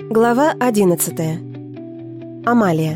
Глава 11. Амалия.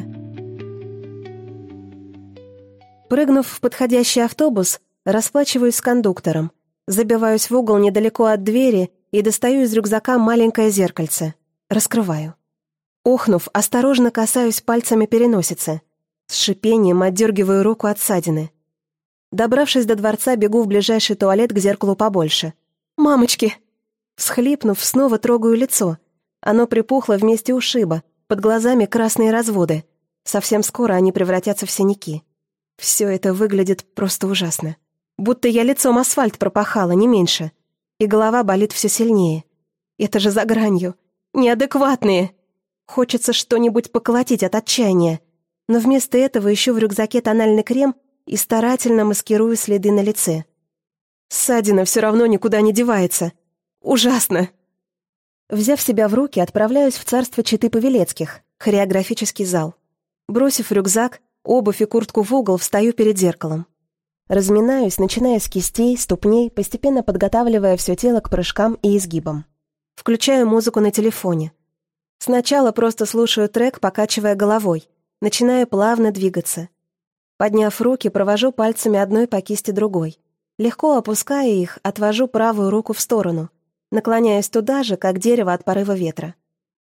Прыгнув в подходящий автобус, расплачиваюсь с кондуктором, забиваюсь в угол недалеко от двери и достаю из рюкзака маленькое зеркальце. Раскрываю. Охнув, осторожно касаюсь пальцами переносицы. С шипением отдергиваю руку от ссадины. Добравшись до дворца, бегу в ближайший туалет к зеркалу побольше. «Мамочки!» Всхлипнув, снова трогаю лицо. Оно припухло в месте ушиба, под глазами красные разводы. Совсем скоро они превратятся в синяки. Все это выглядит просто ужасно. Будто я лицом асфальт пропахала, не меньше. И голова болит все сильнее. Это же за гранью. Неадекватные. Хочется что-нибудь поколотить от отчаяния. Но вместо этого ищу в рюкзаке тональный крем и старательно маскирую следы на лице. Ссадина все равно никуда не девается. Ужасно. Взяв себя в руки, отправляюсь в царство четы Павелецких, хореографический зал. Бросив рюкзак, обувь и куртку в угол, встаю перед зеркалом. Разминаюсь, начиная с кистей, ступней, постепенно подготавливая все тело к прыжкам и изгибам. Включаю музыку на телефоне. Сначала просто слушаю трек, покачивая головой, начинаю плавно двигаться. Подняв руки, провожу пальцами одной по кисти другой. Легко опуская их, отвожу правую руку в сторону, наклоняясь туда же, как дерево от порыва ветра.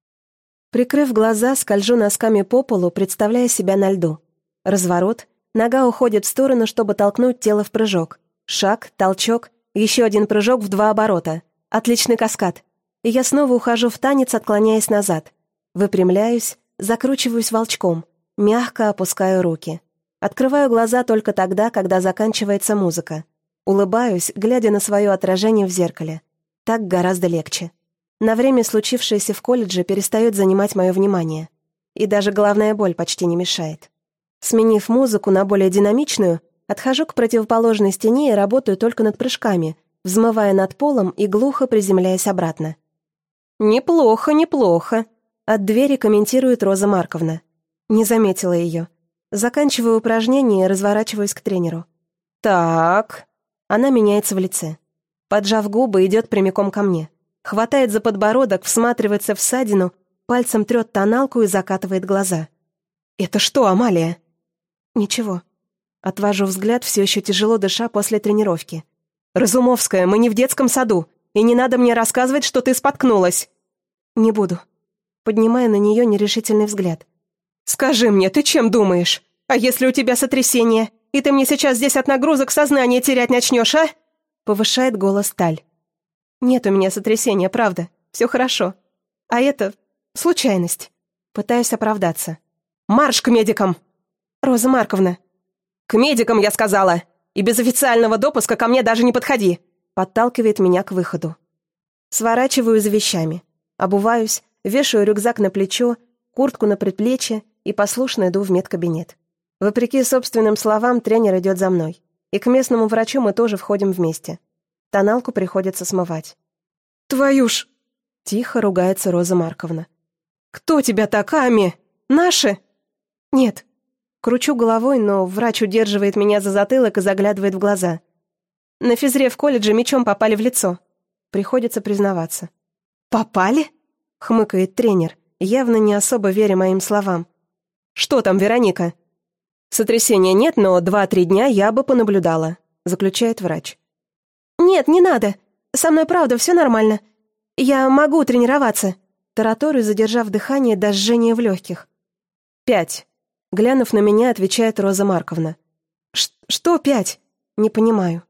Прикрыв глаза, скольжу носками по полу, представляя себя на льду. Разворот, нога уходит в сторону, чтобы толкнуть тело в прыжок. Шаг, толчок, еще один прыжок в 2 оборота. Отличный каскад. И я снова ухожу в танец, отклоняясь назад. Выпрямляюсь, закручиваюсь волчком, мягко опускаю руки. Открываю глаза только тогда, когда заканчивается музыка. Улыбаюсь, глядя на свое отражение в зеркале. Так гораздо легче. На время случившееся в колледже перестает занимать мое внимание. И даже головная боль почти не мешает. Сменив музыку на более динамичную, отхожу к противоположной стене и работаю только над прыжками, взмывая над полом и глухо приземляясь обратно. «Неплохо, неплохо», — от двери комментирует Роза Марковна. Не заметила ее. Заканчиваю упражнение и разворачиваюсь к тренеру. «Так...» Она меняется в лице. Поджав губы, идет прямиком ко мне. Хватает за подбородок, всматривается в ссадину, пальцем трет тоналку и закатывает глаза. «Это что, Амалия?» «Ничего». Отвожу взгляд, все еще тяжело дыша после тренировки. «Разумовская, мы не в детском саду, и не надо мне рассказывать, что ты споткнулась». «Не буду». Поднимая на нее нерешительный взгляд. «Скажи мне, ты чем думаешь? А если у тебя сотрясение, и ты мне сейчас здесь от нагрузок сознание терять начнешь, а?» Повышает голос Таль. «Нет у меня сотрясения, правда. Все хорошо. А это... случайность». Пытаюсь оправдаться. «Марш к медикам!» «Роза Марковна». «К медикам, я сказала! И без официального допуска ко мне даже не подходи!» Подталкивает меня к выходу. Сворачиваю за вещами. Обуваюсь, вешаю рюкзак на плечо, куртку на предплечье и послушно иду в медкабинет. Вопреки собственным словам, тренер идет за мной. И к местному врачу мы тоже входим вместе. Тоналку приходится смывать. «Твою ж!» — тихо ругается Роза Марковна. «Кто тебя так, Ами? Наши?» «Нет». Кручу головой, но врач удерживает меня за затылок и заглядывает в глаза. На физре в колледже мечом попали в лицо. Приходится признаваться. «Попали?» — хмыкает тренер, явно не особо веря моим словам. «Что там, Вероника?» «Сотрясения нет, но 2-3 дня я бы понаблюдала», — заключает врач. «Нет, не надо. Со мной правда все нормально. Я могу тренироваться», — тараторю, задержав дыхание до жжения в легких. 5. Глянув на меня, отвечает Роза Марковна. «Что 5? Не понимаю».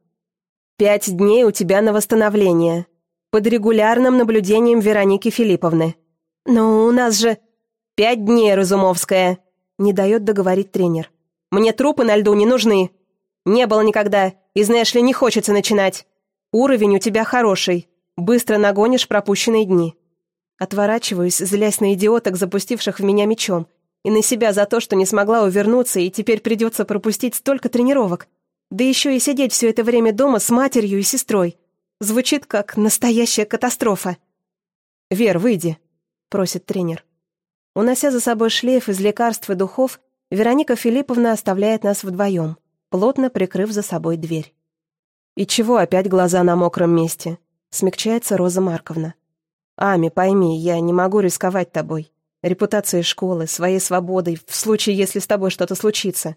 5 дней у тебя на восстановление. Под регулярным наблюдением Вероники Филипповны. Но у нас же... 5 дней, Разумовская», — не дает договорить тренер. «Мне трупы на льду не нужны. Не было никогда, и, знаешь ли, не хочется начинать. Уровень у тебя хороший. Быстро нагонишь пропущенные дни». Отворачиваюсь, злясь на идиоток, запустивших в меня мечом, и на себя за то, что не смогла увернуться, и теперь придется пропустить столько тренировок. Да еще и сидеть все это время дома с матерью и сестрой. Звучит как настоящая катастрофа. «Вер, выйди», — просит тренер. Унося за собой шлейф из лекарств и духов, Вероника Филипповна оставляет нас вдвоем, плотно прикрыв за собой дверь. «И чего опять глаза на мокром месте?» — смягчается Роза Марковна. «Ами, пойми, я не могу рисковать тобой. Репутацией школы, своей свободой, в случае, если с тобой что-то случится».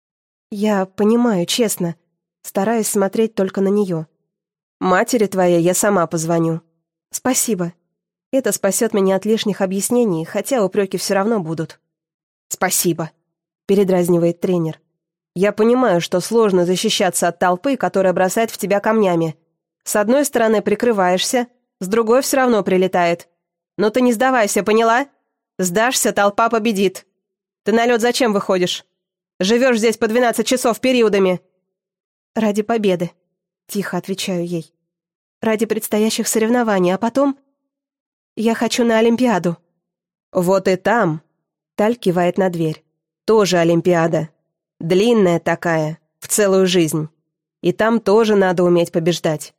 «Я понимаю, честно. Стараюсь смотреть только на нее. Матери твоей я сама позвоню». «Спасибо. Это спасет меня от лишних объяснений, хотя упреки все равно будут». «Спасибо», — передразнивает тренер. «Я понимаю, что сложно защищаться от толпы, которая бросает в тебя камнями. С одной стороны прикрываешься, с другой все равно прилетает. Но ты не сдавайся, поняла? Сдашься, толпа победит. Ты на лед зачем выходишь? Живешь здесь по 12 часов периодами». «Ради победы», — тихо отвечаю ей. «Ради предстоящих соревнований, а потом... Я хочу на Олимпиаду». «Вот и там», — Таль кивает на дверь, — «тоже Олимпиада. Длинная такая, в целую жизнь. И там тоже надо уметь побеждать».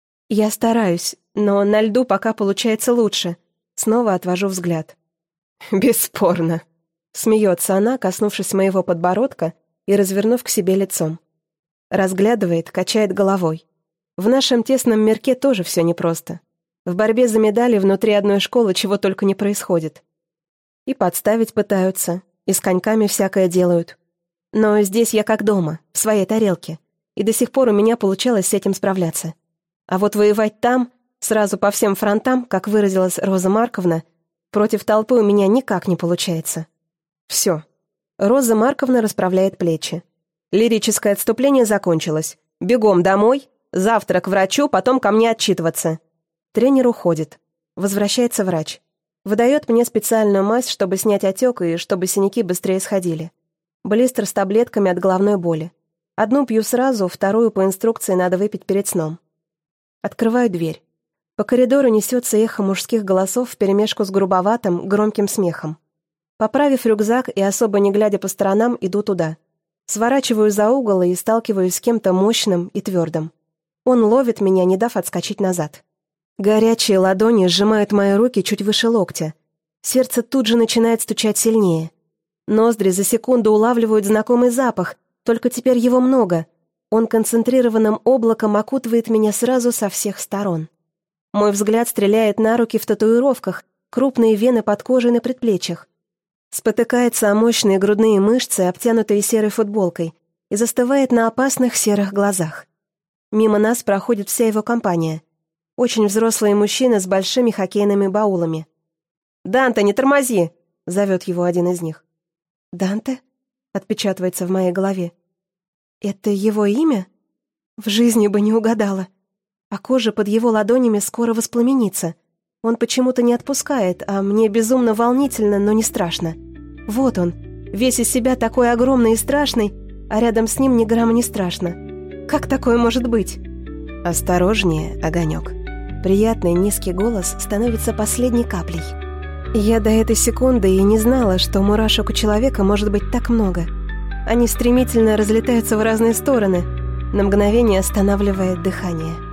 «Я стараюсь, но на льду пока получается лучше». Снова отвожу взгляд. «Бесспорно», — смеется она, коснувшись моего подбородка и развернув к себе лицом. Разглядывает, качает головой. В нашем тесном мирке тоже все непросто. В борьбе за медали внутри одной школы чего только не происходит. И подставить пытаются, и с коньками всякое делают. Но здесь я как дома, в своей тарелке, и до сих пор у меня получалось с этим справляться. А вот воевать там, сразу по всем фронтам, как выразилась Роза Марковна, против толпы у меня никак не получается. Все. Роза Марковна расправляет плечи. Лирическое отступление закончилось. Бегом домой, завтра к врачу, потом ко мне отчитываться. Тренер уходит. Возвращается врач. Выдает мне специальную мазь, чтобы снять отек и чтобы синяки быстрее сходили. Блистер с таблетками от головной боли. Одну пью сразу, вторую по инструкции надо выпить перед сном. Открываю дверь. По коридору несется эхо мужских голосов вперемешку с грубоватым, громким смехом. Поправив рюкзак и особо не глядя по сторонам, иду туда. Сворачиваю за угол и сталкиваюсь с кем-то мощным и твердым. Он ловит меня, не дав отскочить назад. Горячие ладони сжимают мои руки чуть выше локтя. Сердце тут же начинает стучать сильнее. Ноздри за секунду улавливают знакомый запах, только теперь его много. Он концентрированным облаком окутывает меня сразу со всех сторон. Мой взгляд стреляет на руки в татуировках, крупные вены под кожей на предплечьях. Спотыкается о мощные грудные мышцы, обтянутые серой футболкой, и застывает на опасных серых глазах. Мимо нас проходит вся его компания. Очень взрослые мужчины с большими хоккейными баулами. «Данте, не тормози!» — зовет его один из них. «Данте?» — отпечатывается в моей голове. «Это его имя? В жизни бы не угадала. А кожа под его ладонями скоро воспламенится. Он почему-то не отпускает, а мне безумно волнительно, но не страшно. Вот он, весь из себя такой огромный и страшный, а рядом с ним ни грамма не страшно. Как такое может быть?» «Осторожнее, огонек». Приятный низкий голос становится последней каплей. Я до этой секунды и не знала, что мурашек у человека может быть так много. Они стремительно разлетаются в разные стороны, на мгновение останавливая дыхание.